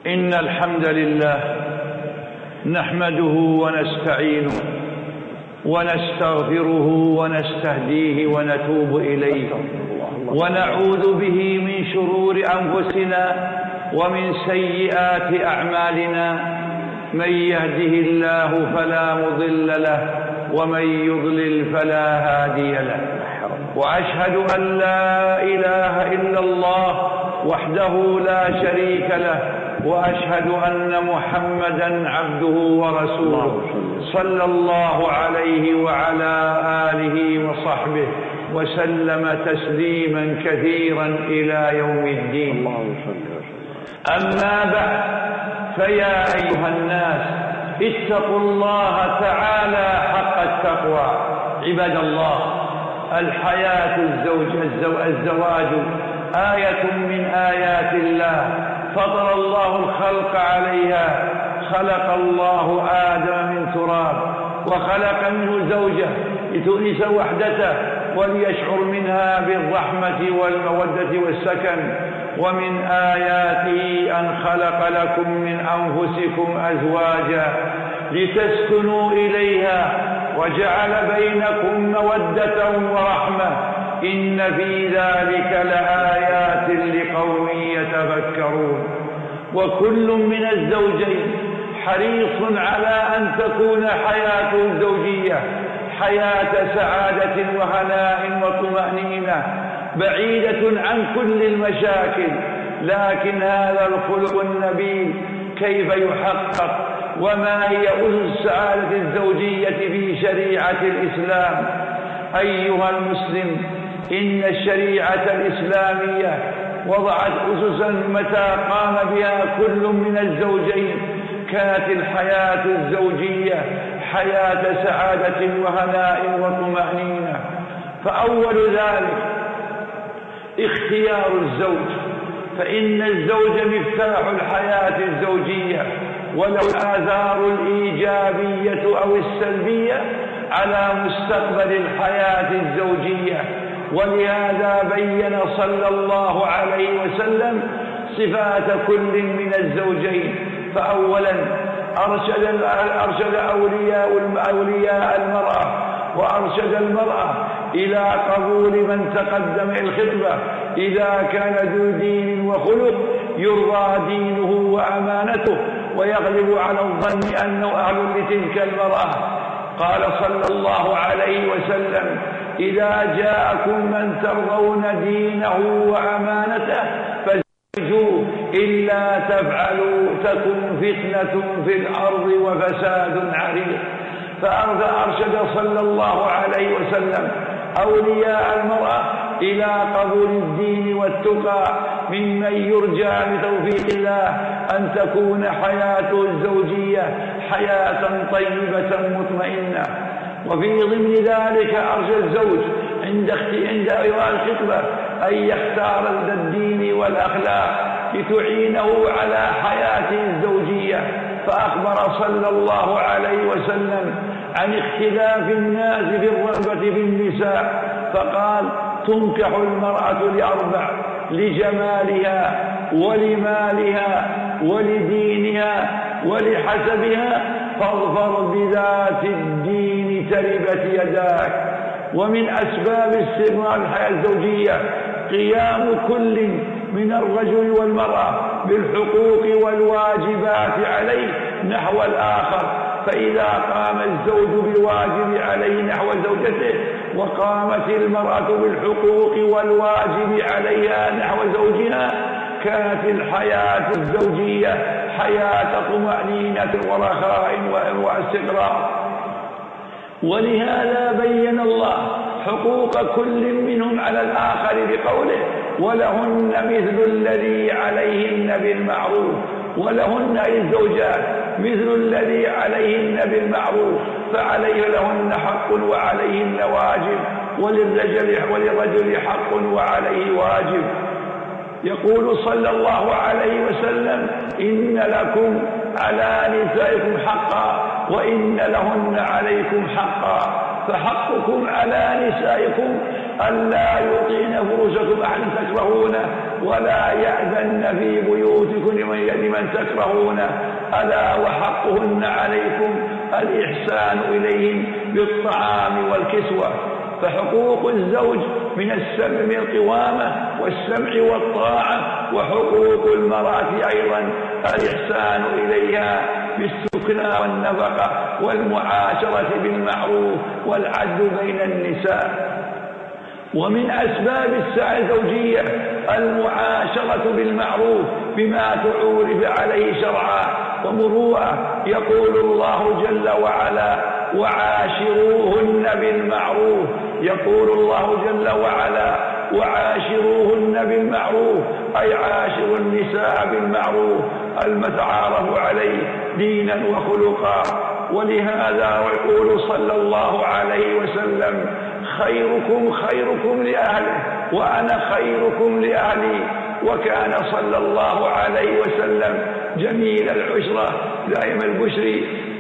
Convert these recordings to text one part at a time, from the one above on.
إن الحمد لله نحمده ونستعينه ونستغفره ونستهديه ونتوب إليه ونعوذ به من شرور أنفسنا ومن سيئات أعمالنا. من يهده الله فلا مضل له ومن يضلل فلا هادي له. وأشهد أن لا إله إلا الله وحده لا شريك له، وأشهد أن محمدًا عبده ورسوله صلى الله عليه وعلى آله وصحبه وسلم تسليمًا كثيرًا إلى يوم الدين. أما بعد، فيا أيها الناس اتقوا الله تعالى حق التقوى. عباد الله، الحياة الزواج آية من آيات الله فطر الله الخلق عليها. خلق الله آدم من تراب وخلق منه زوجه لتؤنس وحدته وليشعر منها بالرحمة والمودة والسكن. ومن آياته أن خلق لكم من أنفسكم أزواجا لتسكنوا إليها وجعل بينكم مودة ورحمة. إن في ذلك لآيات لقوم يتفكرون. وكل من الزوجين حريص على أن تكون حياته الزوجية حياة سعادة وهناء وطمأنينة بعيدة عن كل المشاكل. لكن هذا الخلق النبيل كيف يحقق؟ وما هي أسس السعادة الزوجية في شريعة الإسلام؟ أيها المسلم، إن الشريعة الإسلامية وضعت أسسا متى قام بها كل من الزوجين كانت الحياة الزوجية حياة سعادة وهناء وطمأنينة. فأول ذلك اختيار الزوج، فإن الزوج مفتاح الحياة الزوجية، ولو الآثار الإيجابية أو السلبية على مستقبل الحياة الزوجية. ولهذا بين صلى الله عليه وسلم صفات كل من الزوجين. فأولا أرشد أولياء المرأة وأرشد المرأة إلى قبول من تقدم الخطبة إذا كان ذو دين وخلق يرضى دينه وأمانته ويغلب على الظن أنه أهل لتلك المرأة. قال صلى الله عليه وسلم: إذا جاءكم من ترضون دينه وأمانته فزوجوه، إلا تفعلوا تكن فتنة في الأرض وفساد عريض. فأرشد صلى الله عليه وسلم أولياء المرأة إلى قبول الدين والتقى ممن يرجى بتوفيق الله أن تكون حياته الزوجية حياة طيبة مطمئنة. وفي ضمن ذلك أرجى الزوج عند إجراء الخطبة أن يختار ذا الدين والأخلاق لتعينه على حياته الزوجية. فأخبر صلى الله عليه وسلم عن اختلاف الناس في الرغبة في النساء، فقال: تنكح المرأة لأربع: لجمالها ولمالها ولدينها ولحسبها، فاظفر بذات الدين تربت يداك. ومن أسباب استمرار الحياة الزوجية قيام كل من الرجل والمرأة بالحقوق والواجبات عليه نحو الآخر. فإذا قام الزوج بالواجب عليه نحو زوجته وقامت المرأة بالحقوق والواجب عليها نحو زوجها كانت الحياة الزوجية حياة طمأنينة ورخاء واستقرار. ولهذا بين الله حقوق كل منهم على الآخر بقوله: ولهن مثل الذي عليهن بالمعروف. ولهن أي الزوجات مثل الذي عليهن بالمعروف، فعليه لهن حق وعليهن واجب، وللرجل حق وعليه واجب. يقول صلى الله عليه وسلم: إن لكم على نسائكم حقا وإن لهن عليكم حقا. فحقكم على نسائكم ألا يطعن فروجكم أحد تكرهونه ولا يأذن في بيوتكم لمن تكرهونه، ألا وحقهن عليكم الإحسان إليهم بالطعام والكسوة. فحقوق الزوج من السمع بالقوامة والسمع والطاعة، وحقوق المرأة أيضا الإحسان إليها بالسكنى والنفقة والمعاشرة بالمعروف والعدل بين النساء. ومن أسباب السعة الزوجية المعاشرة بالمعروف بما تعورف عليه شرعا ومروءة. يقول الله جل وعلا: وعاشروهن بالمعروف. يقول الله جل وعلا: وعاشروهن بالمعروف، أي عاشروا النساء بالمعروف المتعارف عليه دينا وخلقا. ولهذا يقول صلى الله عليه وسلم: خيركم خيركم لأهله وأنا خيركم لأهلي. وكان صلى الله عليه وسلم جميل العشرة دائم البشر،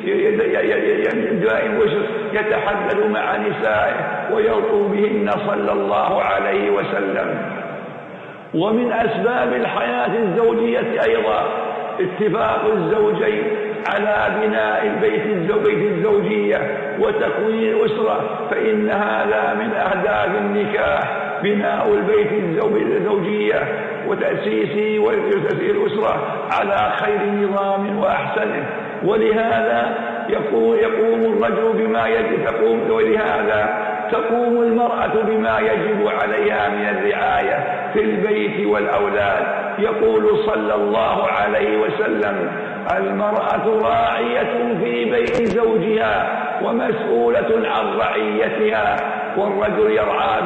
دائم البشر، يتحدث مع نسائه ويلطف بهن صلى الله عليه وسلم. ومن أسباب الحياة الزوجية أيضا اتفاق الزوجين على بناء البيت الزوجية وتكوين الأسرة، فإن هذا من أهداف النكاح بناء البيت الزوجية وتأسيسه وتأسيس الأسرة على خير نظام وأحسنه. ولهذا يقوم الرجل بما يجب، ولهذا تقوم المرأة بما يجب عليها من الرعاية في البيت والأولاد. يقول صلى الله عليه وسلم: المرأة راعية في بيت زوجها ومسؤولة عن رعيتها، والرجل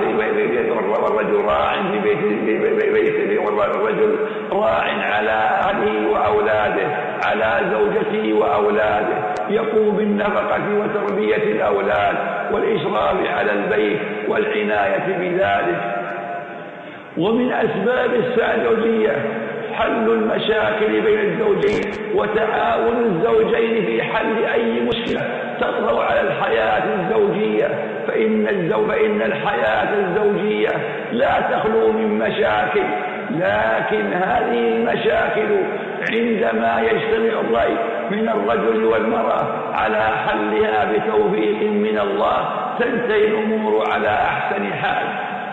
والرجل راع في بيته، والرجل راع على أهله وأولاده، على زوجته وأولاده، يقوم بالنفقة وتربية الأولاد والإشراف على البيت والعناية بذلك. ومن أسباب السعة الزوجية حل المشاكل بين الزوجين وتعاون الزوجين في حل أي مشكلة تطرأ على الحياة الزوجية، فإن الحياة الزوجية لا تخلو من مشاكل، لكن هذه المشاكل عندما يجتمع الرأي من الرجل والمرأة على حلها بتوفيق من الله تنتهي الأمور على أحسن حال.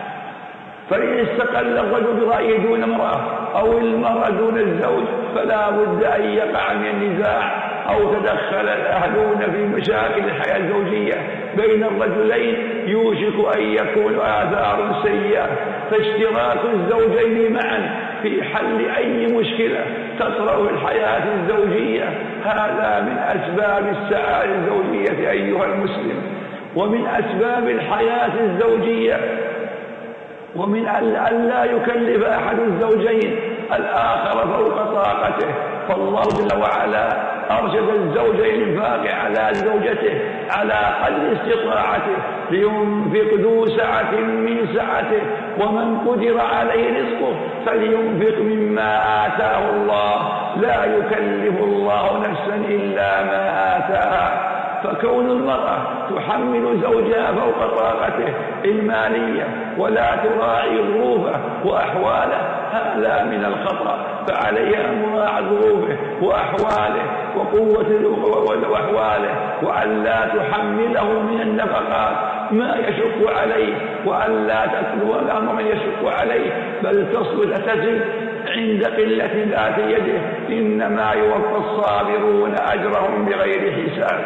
فإن استقل الرجل برأيه دون امرأة أو المرأة دون الزوج فلا بد أن يقع من النزاع أو تدخل الأهلون في مشاكل الحياة الزوجية بين الرجلين، يوشك أن يكون آثار سيئة. فاشتراك الزوجين معا في حل أي مشكلة تطرأ في الحياة الزوجية هذا من أسباب السعادة الزوجية أيها المسلم. ومن أسباب الحياة الزوجية ومن أن لا يكلف أحد الزوجين الآخر فوق طاقته، فالله جل وعلا أرشد الزوج الإنفاق على زوجته على قدر استطاعته لينفق ذو سعة من سعته، ومن قدر عليه رزقه فلينفق مما آتاه الله، لا يكلف الله نفسا إلا ما آتاها. فكون المرأة تحمل زوجها فوق طاقته المالية ولا تراعي ظروفه وأحواله هذا من الخطأ، فعليها مراعاة ظروفه وأحواله وأحواله، وأن لا تحمله من النفقات ما يشق عليه، وأن لا تتلو الأمر يشق عليه، بل تزن عند قلة ذات يده، إنما يوفى الصابرون أجرهم بغير حساب.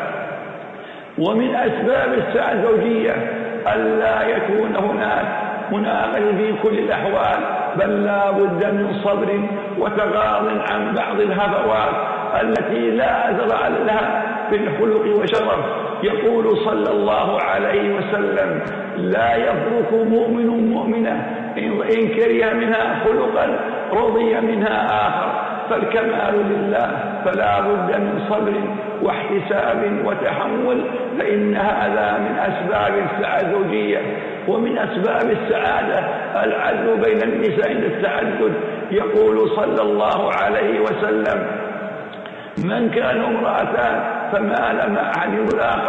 ومن أسباب السعة الزوجية ألا يكون هناك مناقض في كل الأحوال، بل لا بد من صبر وتغاض عن بعض الهفوات التي لا أثر لها في الخلق وشرف. يقول صلى الله عليه وسلم: لا يفرق مؤمن مؤمنة إن كره منها خلقا رضي منها آخر، فالكمال لله، فلا بد من صبر واحتساب وتحمل، فإن هذا من أسباب السعادة الزوجية. ومن أسباب السعادة العدل بين النساء عند التعدد. يقول صلى الله عليه وسلم: من كان امرأتان فمال مع أحد الآخر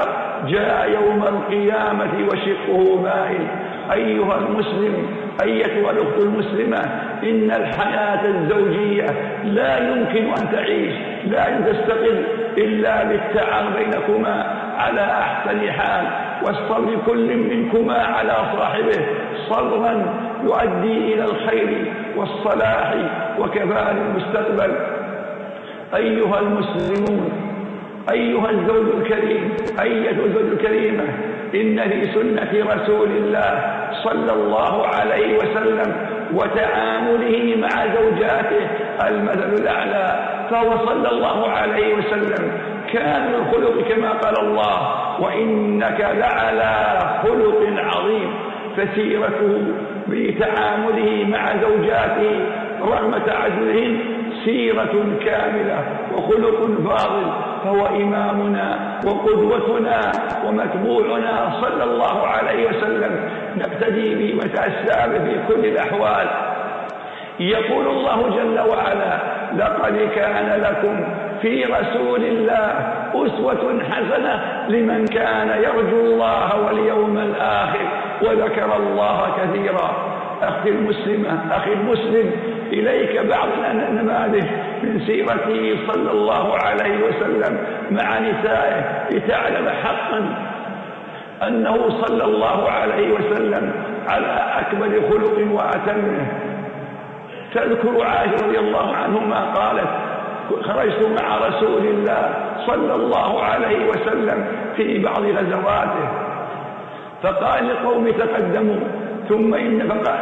جاء يوم القيامة وشقه مائل. أيها المسلم، أيتها الأخت المسلمة، إن الحياة الزوجية لا يمكن أن تعيش، لا تستقر إلا بالتعاون بينكما على أحسن حال، واصطبر كل منكما على صاحبه صبرا يؤدي إلى الخير والصلاح وكمال المستقبل. أيها المسلمون، أيها الزوج الكريم، أيتها الزوج الكريمة، إن في سنة رسول الله صلى الله عليه وسلم وتعامله مع زوجاته المثل الأعلى، فهو صلى الله عليه وسلم كامل الخلق كما قال الله: وإنك لعلى خلق عظيم. فسيرته بتعامله مع زوجاته رغم تعددهن سيرة كاملة وخلق فاضل، فهو إمامنا وقدوتنا ومتبوعنا صلى الله عليه وسلم، نقتدي به ونتأسى به في كل الأحوال. يقول الله جل وعلا: لقد كان لكم في رسول الله أسوة حسنة لمن كان يرجو الله واليوم الآخر وذكر الله كثيرا. أختي المسلمة، أخي المسلم، إليك بعض النماذج من سيرته صلى الله عليه وسلم مع نسائه لتعلم حقا أنه صلى الله عليه وسلم على أكمل خلق وأتمه. تذكر عائشة رضي الله عنهما قالت: خرجت مع رسول الله صلى الله عليه وسلم في بعض غزواته، فقال لقوم تقدموا، ثم إن فقال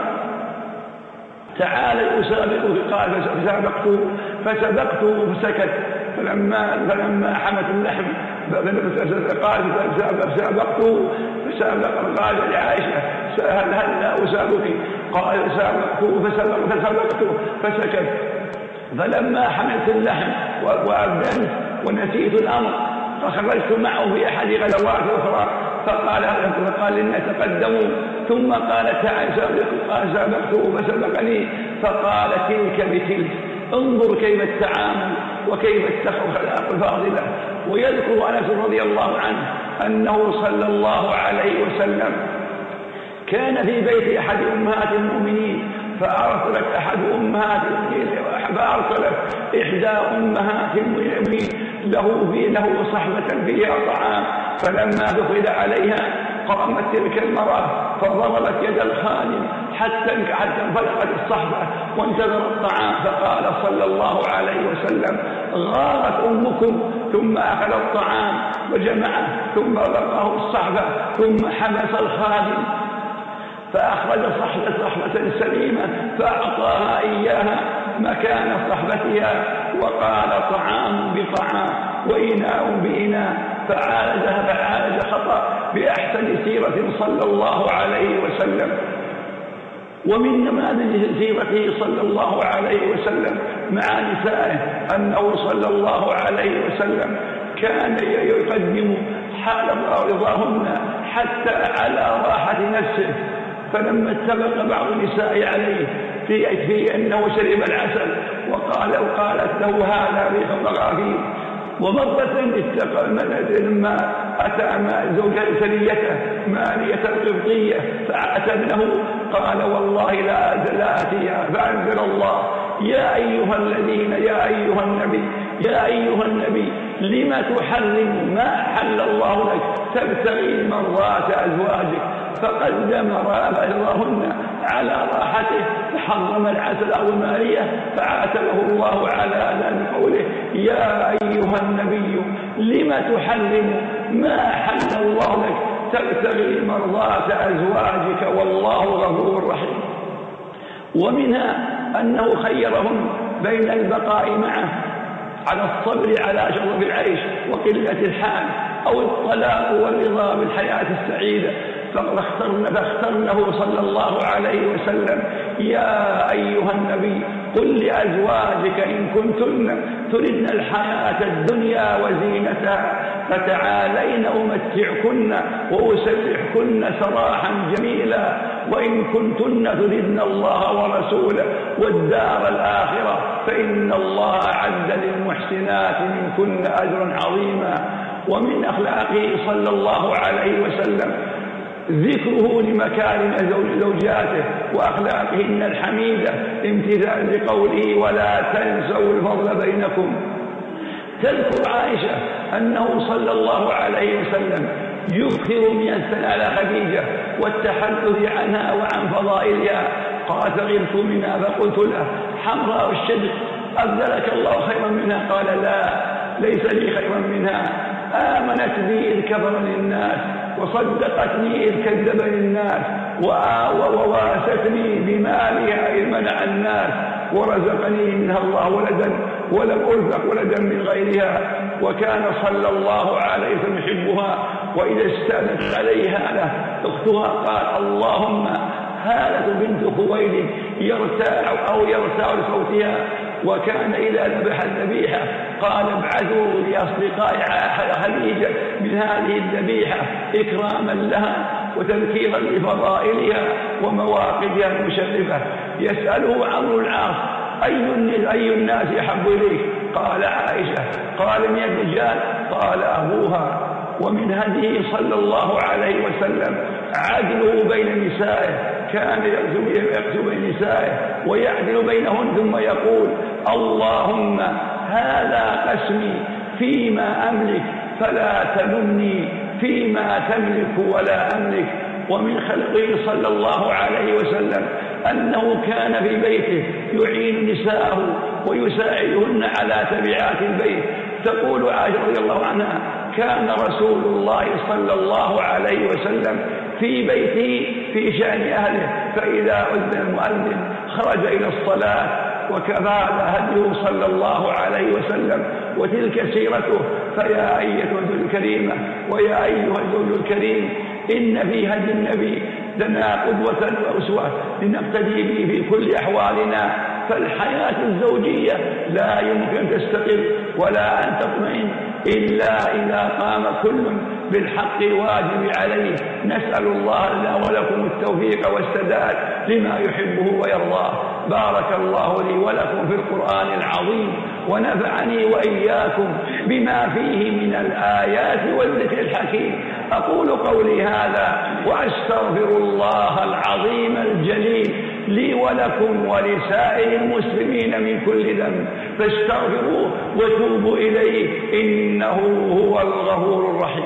تعالى أسابقه، قال فسبقته فسكت، فلما حمت اللحم قال فسابقته قال لعائشة: هل لا أسابقك؟ قال فسبقته فسكت. فلما حملت اللحم وأبدأت ونسيت الأمر فخرجت معه في أحد غزوات أخرى، فقال للناس تقدموا، ثم قال تعالى سابقته فسبقني، فقال: تلك بتلك. انظر كيف التعامل وكيف الأخلاق الفاضلة. ويذكر أنس رضي الله عنه أنه صلى الله عليه وسلم كان في بيت أحد أمهات المؤمنين، فأرسلت إحدى أمهات المؤمنين له صحبة فيها طعام، فلما دخل عليها قامت تلك المرأة فضربت يد الخادم حتى انفلقت الصحبة وانتظر الطعام، فقال صلى الله عليه وسلم: غارت أمكم. ثم أخذ الطعام وجمعه، ثم رقه الصحبة، ثم حبس الخادم، فأخرج صحبة سليمة فأعطاها إياها مكان صحبتها، وقال: طعام بطعام وإناء بإناء، فعالج خطأ بأحسن سيرة صلى الله عليه وسلم. ومن نماذج سيرته صلى الله عليه وسلم مع نسائه أنه صلى الله عليه وسلم كان يقدم حال رضاهن حتى على راحة نفسه، فلما اتفق بعض النساء عليه في أنه شرب العسل وقالت له: هذا ريح مغافير. ومرة لما أتى زوجها سريته مالية القبطية فأتى ابنه قال: والله لا أتيها، فأنزل الله: يا أيها النبي لما تحرم ما أحل الله لك تبتغي مرضات أزواجك. فقدم رضاهن على راحته فحرم العسل أو المالية، فعاتبه الله على ذلك قوله: يا أيها النبي لما تحرم ما أحل الله لك تبتغي مرضات أزواجك والله غفور رحيم. ومنها أنه خيرهم بين البقاء معه على الصبر على شرف العيش وقلة الحال، أو الطلاق والرضا بالحياة السعيدة، فاخترنه صلى الله عليه وسلم: يا أيها النبي قل لأزواجك إن كنتن تردن الحياة الدنيا وزينتها فتعالين أمتعكن وأسرحكن سراحا جميلا، وإن كنتن تردن الله ورسوله والدار الآخرة فإن الله أعد للمحسنات منكن أجرا عظيما. ومن أخلاقه صلى الله عليه وسلم ذكره لمكارم زوجاته وأخلاقهن الحميدة، امتثال لقوله ولا تنسوا الفضل بينكم. تذكر عائشة أنه صلى الله عليه وسلم يكثر من الثناء على خديجة والتحدث عنها وعن فضائلها. قال فغرت منها فقلت له حمراء الشدق أبدلك الله خيرا منها؟ قال لا، ليس لي خيرا منها، آمنت بي إذ كفرني الناس وصدقتني إذ كذبني الناس وواستني بمالها إذ منع الناس ورزقني منها الله ولدا ولم أرزق ولدا من غيرها. وكان صلى الله عليه وسلم يحبها، وإذا استأذنت عليه هالة أختها قال اللهم هالة بنت خويلد يرتاع لصوتها. وكان إذا ذبح الذبيحة قال ابعثوا لأصدقاء خديجة من هذه الذبيحة إكراما لها وتذكيرا لفضائلها ومواقفها المشرفة. يسأله عمرو العاص أي الناس يحب إليك؟ قال عائشة. قال من الرجال؟ قال أبوها. ومن هديه صلى الله عليه وسلم عدله بين نسائه، كان يقسم بين نسائه ويعدل بينهن ثم يقول اللهم هذا قسمي فيما أملك فلا تلمني فيما تملك ولا أملك. ومن خلقه صلى الله عليه وسلم أنه كان في بيته يعين نساءه ويساعدهن على تبعات البيت. تقول عائشة رضي الله عنها كان رسول الله صلى الله عليه وسلم في بيته في شأن أهله، فإذا أذن المؤذن خرج إلى الصلاة. وكفى هديه صلى الله عليه وسلم وتلك سيرته. فيا أيتها الزوجة الكريمة ويا أيها الزوج الكريم، إن في هدي النبي لنا قدوة وأسوة لنقتدي به في كل أحوالنا. فالحياة الزوجية لا يمكن تستقر ولا أن تطمئن إلا إذا قام كل بالحق الواجب عليه. نسأل الله لنا ولكم التوفيق والسداد لما يحبه ويرضاه. بارك الله لي ولكم في القرآن العظيم، ونفعني وإياكم بما فيه من الآيات والذكر الحكيم. أقول قولي هذا وأستغفر الله العظيم الجليل لي ولكم ولسائر المسلمين من كل ذنب، فاستغفروه وتوبوا إليه إنه هو الغفور الرحيم.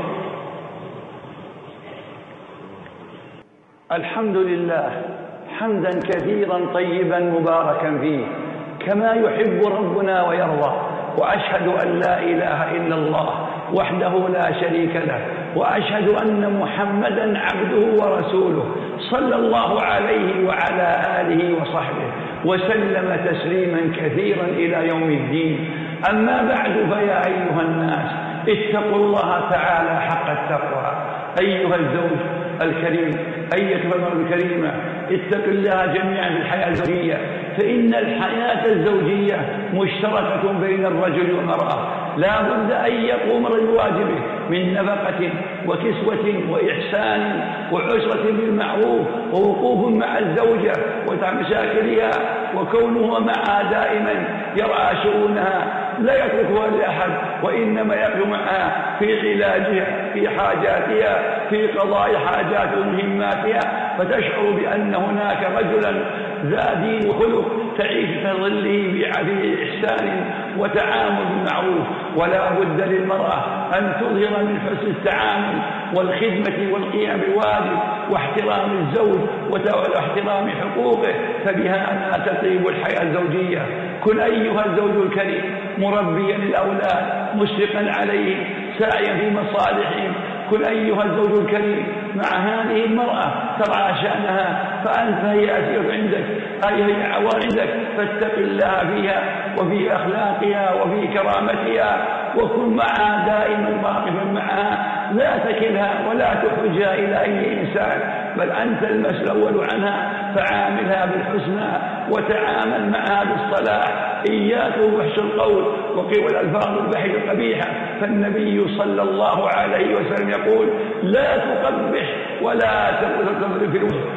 الحمد لله حمدا كثيرا طيبا مباركا فيه كما يحب ربنا ويرضى. وأشهد أن لا إله إلا الله وحده لا شريك له، وأشهد أن محمدا عبده ورسوله صلى الله عليه وعلى آله وصحبه وسلم تسليما كثيرا إلى يوم الدين. أما بعد، فيا أيها الناس اتقوا الله تعالى حق التقوى. أيها الزوج الكريم، أيتها المرأة الكريمة، اتقوا الله جميعا في الحياة الزوجية، فإن الحياة الزوجية مشتركة بين الرجل والمرأة. لا بد أن يقوم الرجل بواجبه من نفقة وكسوة وإحسان وعشرة بالمعروف ووقوف مع الزوجة وتعب مشاكلها، وكونه معها دائما يرعى شؤونها لا يتركها لأحد، وإنما يقف معها في علاجها في حاجاتها في قضاء حاجات ومهماتها، فتشعر بأن هناك رجلا ذا دين وخلق تعيش في ظله بإحسان وتعامل بالمعروف. ولا بد للمرأة أن تظهر من حسن التعامل والخدمة والقيام بالواجب واحترام الزوج واحترام حقوقه، فبهذا تطيب الحياة الزوجية. كن أيها الزوج الكريم مربيا للأولاد مشفقا عليهم ساعيا في مصالحهم. كن أيها الزوج الكريم مع هذه المرأة ترعى شأنها، فأنت هي أسير عندك، هي عوار عندك، فاتق الله فيها وفي أخلاقها وفي كرامتها، وكن معها دائما واقفا معها، لا تكلها ولا تحرجها إلى أي إنسان، بل أنت المسؤول عنها، فعاملها بالحسنى وتعامل معها بالصلاح. إياك وفحش القول وقوى الألفاظ البحث القبيحة، فالنبي صلى الله عليه وسلم يقول لا تقبح ولا تقذف في الوجه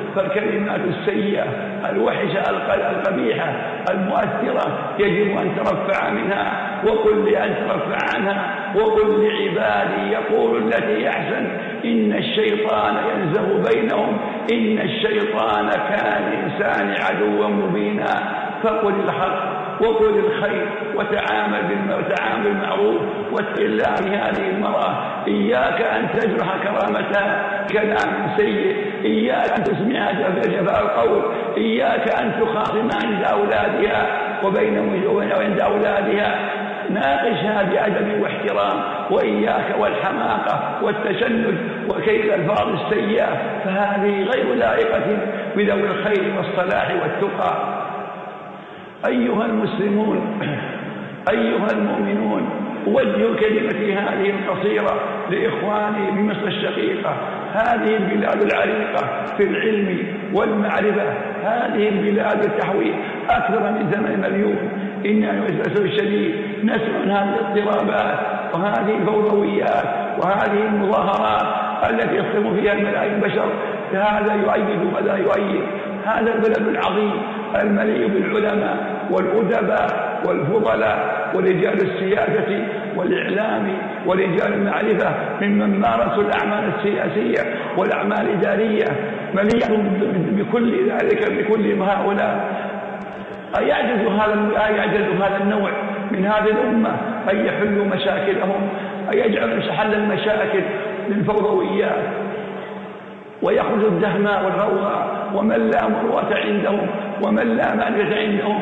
فالكلمات السيئة الوحشة القبيحة المؤثرة يجب أن ترفع منها، وقل لأن ترفع عنها، وقل لعبادي يقول التي أحسن إن الشيطان ينزغ بينهم إن الشيطان كان الإنسان عدوا مبينا. فقل الحق وقل الخير وتعامل بالمعروف واتق الله لهذه المرأة. إياك أن تجرح كرامتها كلام سيء، إياك أن تسمعها جفاء القول، إياك أن تخاصم عند أولادها وعند أولادها. ناقشها بأدب واحترام، وإياك والحماقة والتشنج وكيد الألفاظ السيئة، فهذه غير لائقة بذوي الخير والصلاح والتقى. أيها المسلمون أيها المؤمنون، أوجه كلمتي هذه القصيرة لإخواني بمصر الشقيقة، هذه البلاد العريقة في العلم والمعرفة، هذه البلاد تحوي أكثر من 8 مليون. إننا للأسف الشديد نسمع هذه الاضطرابات وهذه الفوضويات وهذه المظاهرات التي يصطدم فيها ملايين البشر. هذا يؤيد ولا يؤيد هذا البلد العظيم المليء بالعلماء والأدباء والفضلاء ورجال السياسة والإعلام ورجال المعرفة ممن مارسوا الأعمال السياسية والأعمال الإدارية، مليء بكل ذلك بكل هؤلاء. أيعجز هذا النوع من هذه الأمة أن يحلوا مشاكلهم، أن يجعلوا حل المشاكل للفوضويات ويخرج الدهماء والغوغاء ومن لا مروءة عندهم ومن لا معرفة عندهم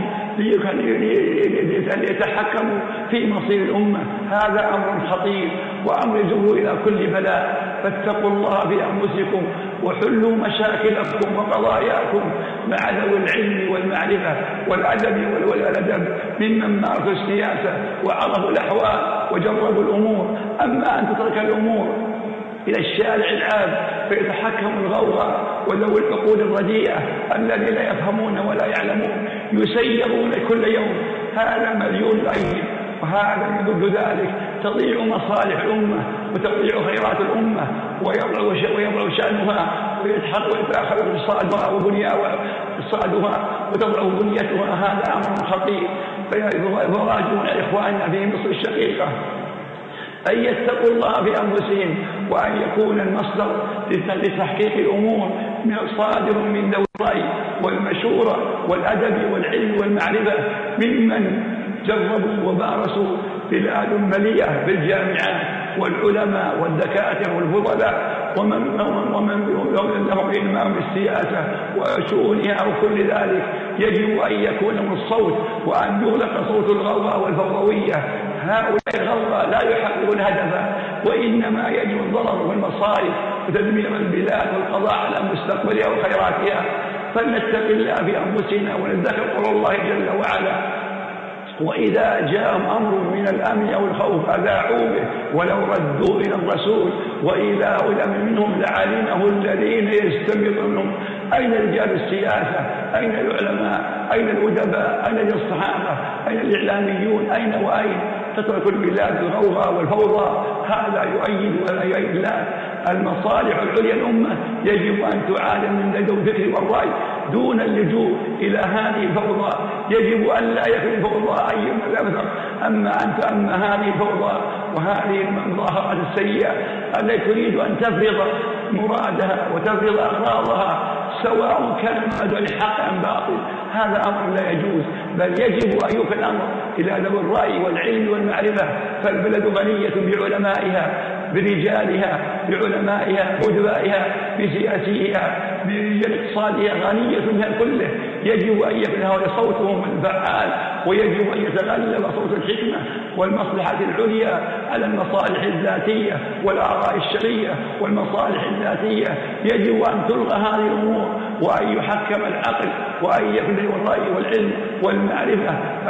ليتحكموا في مصير الأمة. هذا أمر خطير وأمر يجر إلى كل بلاء. فاتقوا الله في أنفسكم وحلوا مشاكلكم وقضاياكم مع ذوي العلم والمعرفة والأدب والأدب ممن مارسوا السياسة وعرفوا الأحوال وجربوا الأمور. أما أن تترك الأمور إلى الشارع العام فيتحكم الغوغاء وذوي العقول الرديئة الذين لا يفهمون ولا يعلمون يسيرون كل يوم، هذا مليون أيدي وهذا يضد ذلك. تضيع مصالح الأمة وتضيع خيرات الأمة ويضع شأنها ويتأخر اقتصادها واقتصادها وتضع بنيتها. هذا أمر خطير. فواجبون إخواننا في مصر الشقيقة أن يتقوا الله بأنفسهم وأن يكون المصدر لتحقيق الأمور صادر من ذوي الرأي والمشورة والأدب والعلم والمعرفة ممن جربوا ومارسوا بلاد مليئة بالجامعات والعلماء والدكاترة والفضلاء ومن لهم علم بالسياسة وشؤونها وكل ذلك. يجب أن يكون من الصوت وأن يغلق صوت الغوغاء والفوضوية. هؤلاء الغوغاء لا يحققون هدفا، وإنما يجب الضرر والمصائب وتدمير البلاد والقضاء على مستقبلها وخيراتها. فلنتق الله في أنفسنا ونتذكر قول الله جل وعلا: وإذا جاءهم أمر من الأمن أو الخوف أذاعوا به ولو ردوا إلى الرسول وإلى أولي الأمر منهم لعلمه الذين يستنبطونهم. أين رجال السياسة؟ أين العلماء؟ أين الأدباء؟ أين الصحافة؟ أين الإعلاميون؟ أين وأين؟ تترك البلاد الغوغاء والفوضى. هذا يؤيد ولا يؤيد لا. المصالح العليا الأمة يجب أن تعادل من ذوي الفكر والرأي دون اللجوء إلى هذه الفوضى. يجب أن لا يكون الفوضى أي مثل. أما هذه الفوضى وهذه المظاهرات السيئة التي تريد أن تفرض مرادها وتفرض أغراضها سواء كان هذا الحق أم باطل، هذا أمر لا يجوز. بل يجب أن يوكل الأمر إلى ذوي الرأي والعلم والمعرفة. فالبلد غنية بعلمائها برجالها بعلمائها بأدبائها بسياسيها برجال اقتصادها، غنية منها كله. يجب أن يكون هؤلاء صوتهم الفعال، ويجب أن يتغلب صوت الحكمة والمصلحة العليا على المصالح الذاتية والآراء الشخصية والمصالح الذاتية. يجب أن تلغى هذه الأمور وأن يحكم العقل وأن يكون الرأي والعلم والمعرفة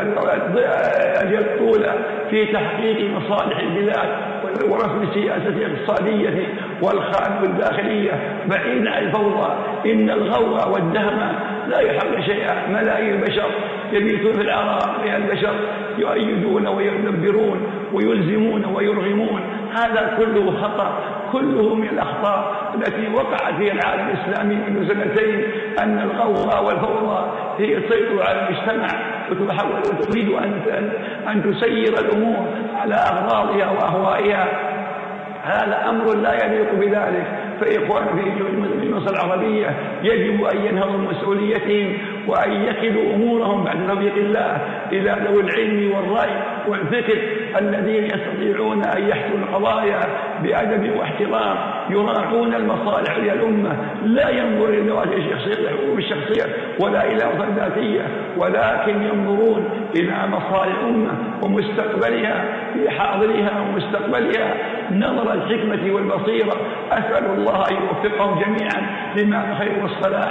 أن يطول في تحقيق مصالح البلاد ورسم السياسة الاقتصادية والخارج والداخلية بعيد عن الفوضى. إن الغوغاء والدهمة لا يحقق شيئا. ملايين البشر يبيتون في العراء، البشر يؤيدون ويدبرون ويلزمون ويرغمون. هذا كله خطأ، كله من الأخطاء التي وقعت في العالم الإسلامي منذ سنتين، أن الغوغاء والفوضى هي تسيطر على المجتمع وتريد أن تسير الأمور على أغراضها وأهوائها. هذا أمر لا يليق بذلك. فإخوان في مصر العربية يجب أن ينهضوا مسؤوليتهم وأن يكلوا أمورهم بعد توفيق الله إلى ذوي العلم والرأي والفكر الذين يستطيعون أن يحسموا القضايا بأدب واحترام، يراعون المصالح للأمة، لا ينظر إلى الشخصية ولا إلى أوضاع ذاتية، ولكن ينظرون إلى مصالح الأمة ومستقبلها في حاضرها ومستقبلها نظر الحكمة والبصيرة. أسأل الله أن يوفقهم جميعا لما الخير والصلاح،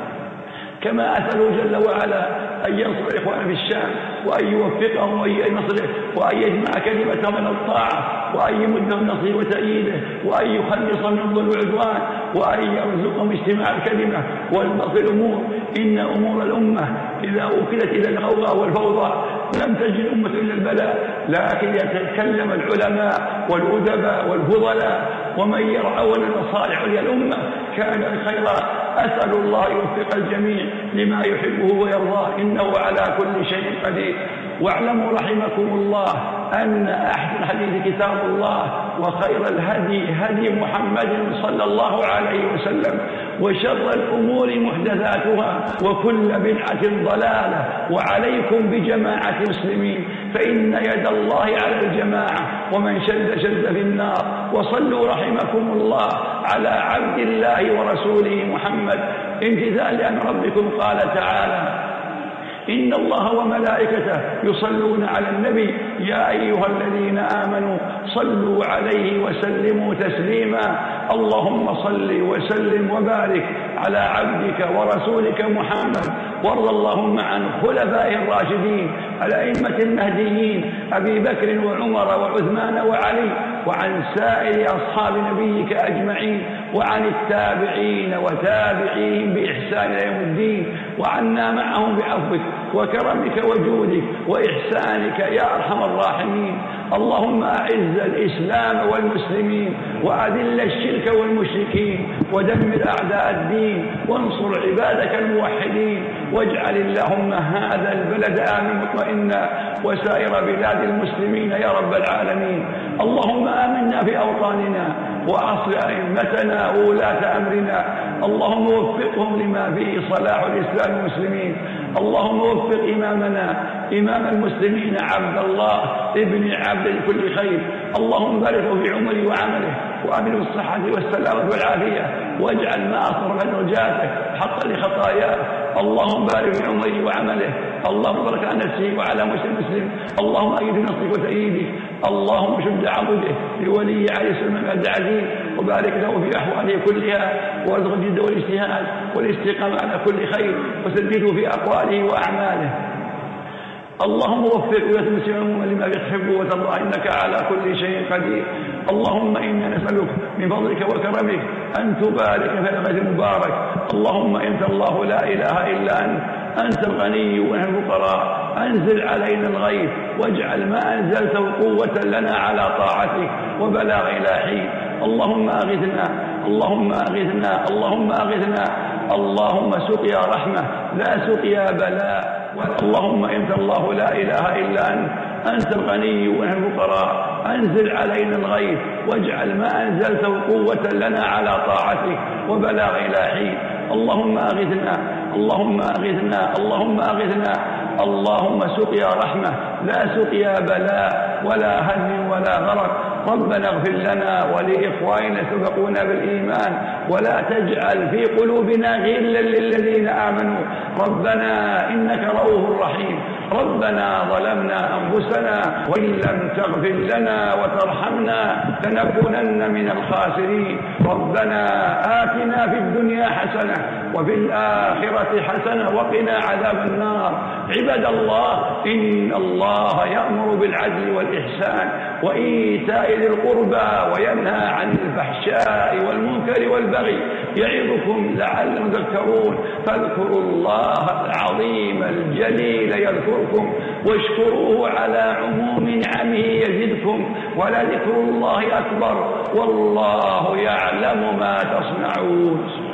كما أسأله جل وعلا أن ينصر إخواننا في الشام وأن يوفقهم وأن ينصره وأن يجمع كلمتهم من الطاعة وأن يمدهم نصره وتأييده وأن يخلصهم من الظلم والعدوان وأن يرزقهم اجتماع الكلمة والبسط الأمور. إن أمور الأمة إذا وكلت إلى الغوغاء والفوضى لم تجد الأمة إلا البلاء، لكن يتكلم العلماء والأدباء والفضلاء ومن يرعون المصالح للأمة كان الخير. أسأل الله يوفق الجميع لما يحبه ويرضاه، إنه على كل شيء قدير. واعلموا رحمكم الله أن أحسن الحديث كتاب الله، وخير الهدي هدي محمد صلى الله عليه وسلم، وشر الأمور محدثاتها، وكل بدعة ضلالة. وعليكم بجماعة المسلمين، فإن يد الله على الجماعة، ومن شد شد في النار. وصلوا رحمكم الله على عبد الله ورسوله محمد امتثال لأمر ربكم. قال تعالى: إن الله وملائكته يصلون على النبي يا أيها الذين آمنوا صلوا عليه وسلموا تسليما. اللهم صل وسلم وبارك على عبدك ورسولك محمد، وارض اللهم عن خلفائه الراشدين الأئمة المهديين أبي بكر وعمر وعثمان وعلي، وعن سائر أصحاب نبيك أجمعين، وعن التابعين وتابعين بإحسان إلى يوم الدين، وعنا معهم بعفوك وكرمك وجودك وإحسانك يا أرحم الراحمين. اللهم أعز الإسلام والمسلمين، وأذل الشرك والمشركين، ودمر أعداء الدين، وانصر عبادك الموحدين، واجعل اللهم هذا البلد آمن مطمئنا وسائر بلاد المسلمين يا رب العالمين. اللهم آمنا في أوطاننا، وأصلح أئمتنا وولاة أمرنا، اللهم وفقهم لما فيه صلاح الإسلام والمسلمين. اللهم وفق إمامنا إمام المسلمين عبد الله ابن عبد كل خير، اللهم بارك في عمره وعمله، وأمنه الصحة والسلامة والعافية، واجعل ما أصر من درجاته حقا لخطاياه. اللهم بارك في عمره وعمله، اللهم بارك على نفسه وعلى مسلم. اللهم أيد بنصرك وتأييدك، اللهم شد عضده لولي عليه السلام عبد العزيز، وبارك له في أحواله كلها، وارزق الجد والاجتهاد والاستقامة على كل خير، وسدده في أقواله وأعماله. اللهم وفق ولاة المسلمين لما تحب وترضى، إنك على كل شيء قدير. اللهم إنا نسألك من فضلك وكرمك أن تبارك في الغد المبارك. اللهم أنت الله لا إله إلا أنت الغني ونحن الفقراء، أنزل علينا الغيث، واجعل ما أنزلته قوة لنا على طاعتك وبلاغ إلى حين. اللهم أغثنا، اللهم أغثنا، اللهم أغثنا، اللهم سقيا رحمة لا سقيا بلاء. اللهم أنت الله لا إله إلا أنت الغني ونحن الفقراء، أنزل علينا الغيث، واجعل ما أنزلته قوة لنا على طاعتك وبلاغ إلى حين. اللهم أغثنا، اللهم أغثنا، اللهم أغثنا، اللهم سقيا رحمة لا سقيا بلاء ولا هدم ولا غرق. ربنا اغفر لنا ولإخواننا سبقونا بالإيمان، ولا تجعل في قلوبنا غلا للذين آمنوا. ربنا إنك رؤوف رحيم. ربنا ظلمنا أنفسنا، وإن لم تغفر لنا وترحمنا لنكونن من الخاسرين. ربنا آتنا في الدنيا حسنة وفي الآخرة حسنة وقنا عذاب النار. عباد الله، إن الله يأمر بالعدل والإحسان وإيتاء ذي القربى وينهى عن الفحشاء والمنكر والبغي، يعظكم لعلكم تذكرون. فاذكروا الله العظيم الجليل يذكركم يذكركم واشكروه على عموم نعمه يزدكم ولذكر الله أكبر والله يعلم ما تصنعون.